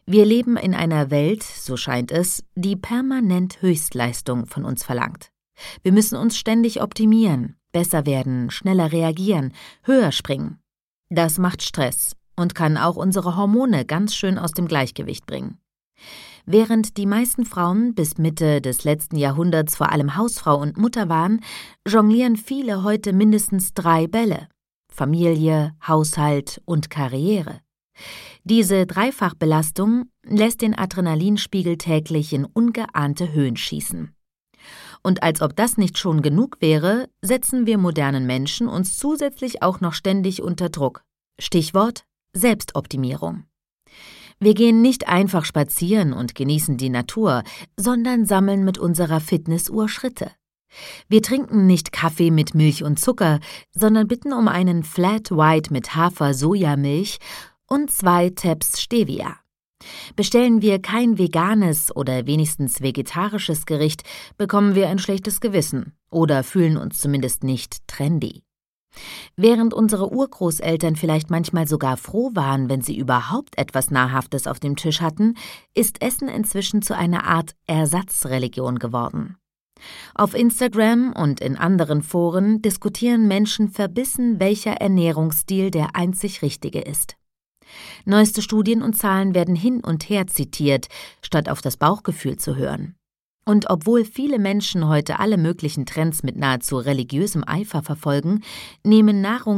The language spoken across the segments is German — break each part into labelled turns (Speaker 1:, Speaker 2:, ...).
Speaker 1: Wir leben in einer Welt, so scheint es, die permanent Höchstleistung von uns verlangt. Wir müssen uns ständig optimieren, besser werden, schneller reagieren, höher springen. Das macht Stress und kann auch unsere Hormone ganz schön aus dem Gleichgewicht bringen. Während die meisten Frauen bis Mitte des letzten Jahrhunderts vor allem Hausfrau und Mutter waren, jonglieren viele heute mindestens 3 Bälle: Familie, Haushalt und Karriere. Diese Dreifachbelastung lässt den Adrenalinspiegel täglich in ungeahnte Höhen schießen. Und als ob das nicht schon genug wäre, setzen wir modernen Menschen uns zusätzlich auch noch ständig unter Druck. Stichwort: Selbstoptimierung. Wir gehen nicht einfach spazieren und genießen die Natur, sondern sammeln mit unserer Fitnessuhr Schritte. Wir trinken nicht Kaffee mit Milch und Zucker, sondern bitten um einen Flat White mit Hafer-Sojamilch und 2 Tabs Stevia. Bestellen wir kein veganes oder wenigstens vegetarisches Gericht, bekommen wir ein schlechtes Gewissen oder fühlen uns zumindest nicht trendy. Während unsere Urgroßeltern vielleicht manchmal sogar froh waren, wenn sie überhaupt etwas Nahrhaftes auf dem Tisch hatten, ist Essen inzwischen zu einer Art Ersatzreligion geworden. Auf Instagram und in anderen Foren diskutieren Menschen verbissen, welcher Ernährungsstil der einzig richtige ist. Neueste Studien und Zahlen werden hin und her zitiert, statt auf das Bauchgefühl zu hören. Und obwohl viele Menschen heute alle möglichen Trends mit nahezu religiösem Eifer verfolgen, nehmen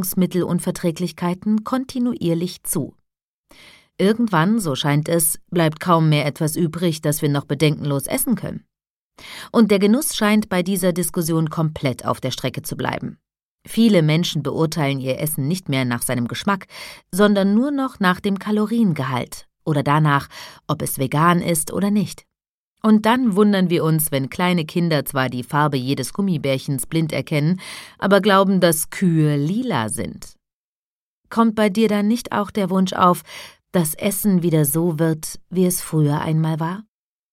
Speaker 1: Nahrungsmittelunverträglichkeiten kontinuierlich zu. Irgendwann, so scheint es, bleibt kaum mehr etwas übrig, das wir noch bedenkenlos essen können. Und der Genuss scheint bei dieser Diskussion komplett auf der Strecke zu bleiben. Viele Menschen beurteilen ihr Essen nicht mehr nach seinem Geschmack, sondern nur noch nach dem Kaloriengehalt oder danach, ob es vegan ist oder nicht. Und dann wundern wir uns, wenn kleine Kinder zwar die Farbe jedes Gummibärchens blind erkennen, aber glauben, dass Kühe lila sind. Kommt bei dir dann nicht auch der Wunsch auf, dass Essen wieder so wird, wie es früher einmal war?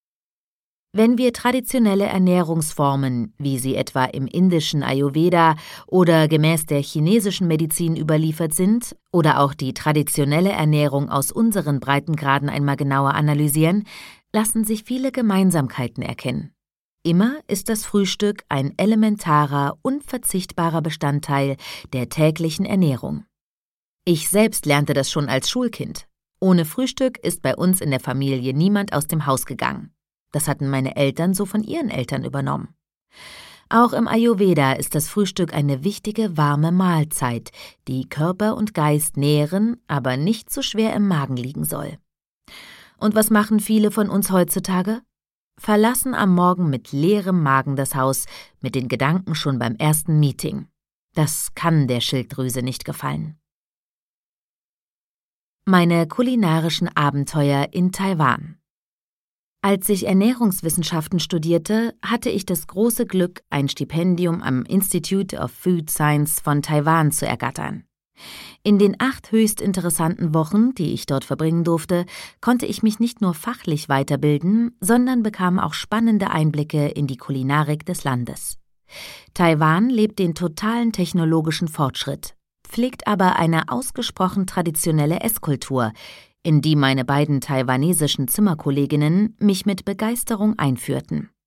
Speaker 1: Wenn wir traditionelle Ernährungsformen, wie sie etwa im indischen Ayurveda oder gemäß der chinesischen Medizin überliefert sind, oder auch die traditionelle Ernährung aus unseren Breitengraden einmal genauer analysieren, lassen sich viele Gemeinsamkeiten erkennen. Immer ist das Frühstück ein elementarer, unverzichtbarer Bestandteil der täglichen Ernährung. Ich selbst lernte das schon als Schulkind. Ohne Frühstück ist bei uns in der Familie niemand aus dem Haus gegangen. Das hatten meine Eltern so von ihren Eltern übernommen. Auch im Ayurveda ist das Frühstück eine wichtige, warme Mahlzeit, die Körper und Geist nähren, aber nicht zu schwer im Magen liegen soll. Und was machen viele von uns heutzutage? Verlassen am Morgen mit leerem Magen das Haus, mit den Gedanken schon beim ersten Meeting. Das kann der Schilddrüse nicht gefallen. Meine kulinarischen Abenteuer in Taiwan. Als ich Ernährungswissenschaften studierte, hatte ich das große Glück, ein Stipendium am Institute of Food Science von Taiwan zu ergattern. In den 8 höchst interessanten Wochen, die ich dort verbringen durfte, konnte ich mich nicht nur fachlich weiterbilden, sondern bekam auch spannende Einblicke in die Kulinarik des Landes. Taiwan lebt den totalen technologischen Fortschritt, pflegt aber eine ausgesprochen traditionelle Esskultur, in die meine beiden taiwanesischen Zimmerkolleginnen mich mit Begeisterung einführten.